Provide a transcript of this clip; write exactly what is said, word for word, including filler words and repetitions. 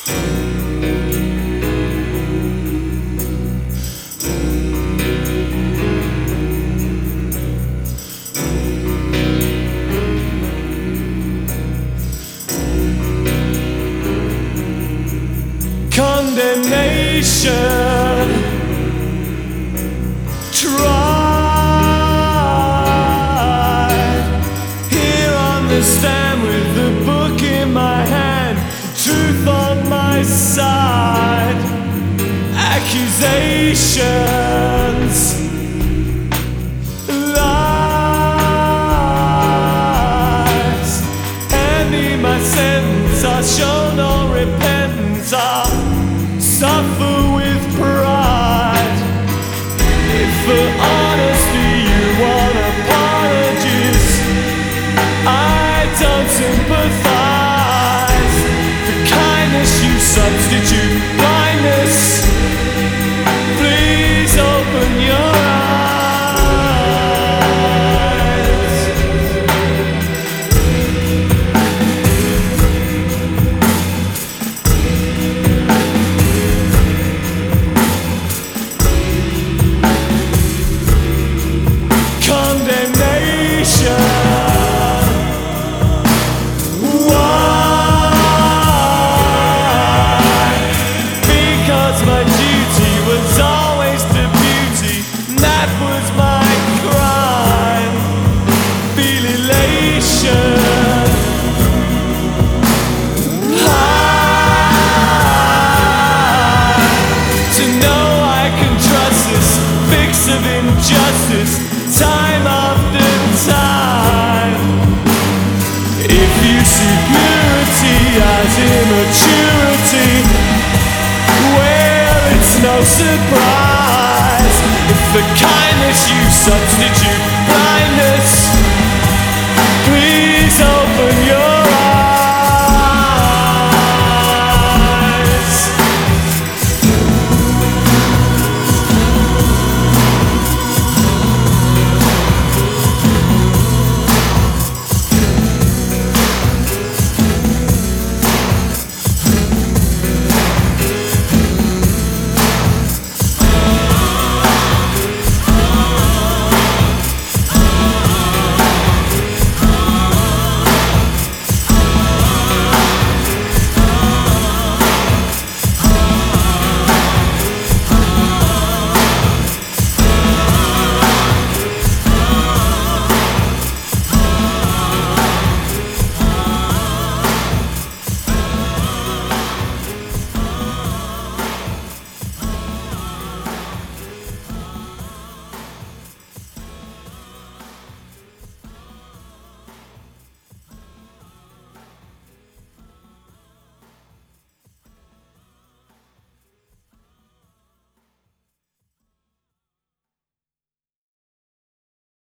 Condemnation, tried here on the stand with the book in my hand, truth on my side, accusations, lies, hand me my sentence, I show no repentance, I suffer with pride. If for honesty you want apologies, I don't sympathize. For kindness you substitute blindness. Please open your of injustice, time after time. If you see purity as immaturity, well, it's no surprise. If the kindness you substitute blindness,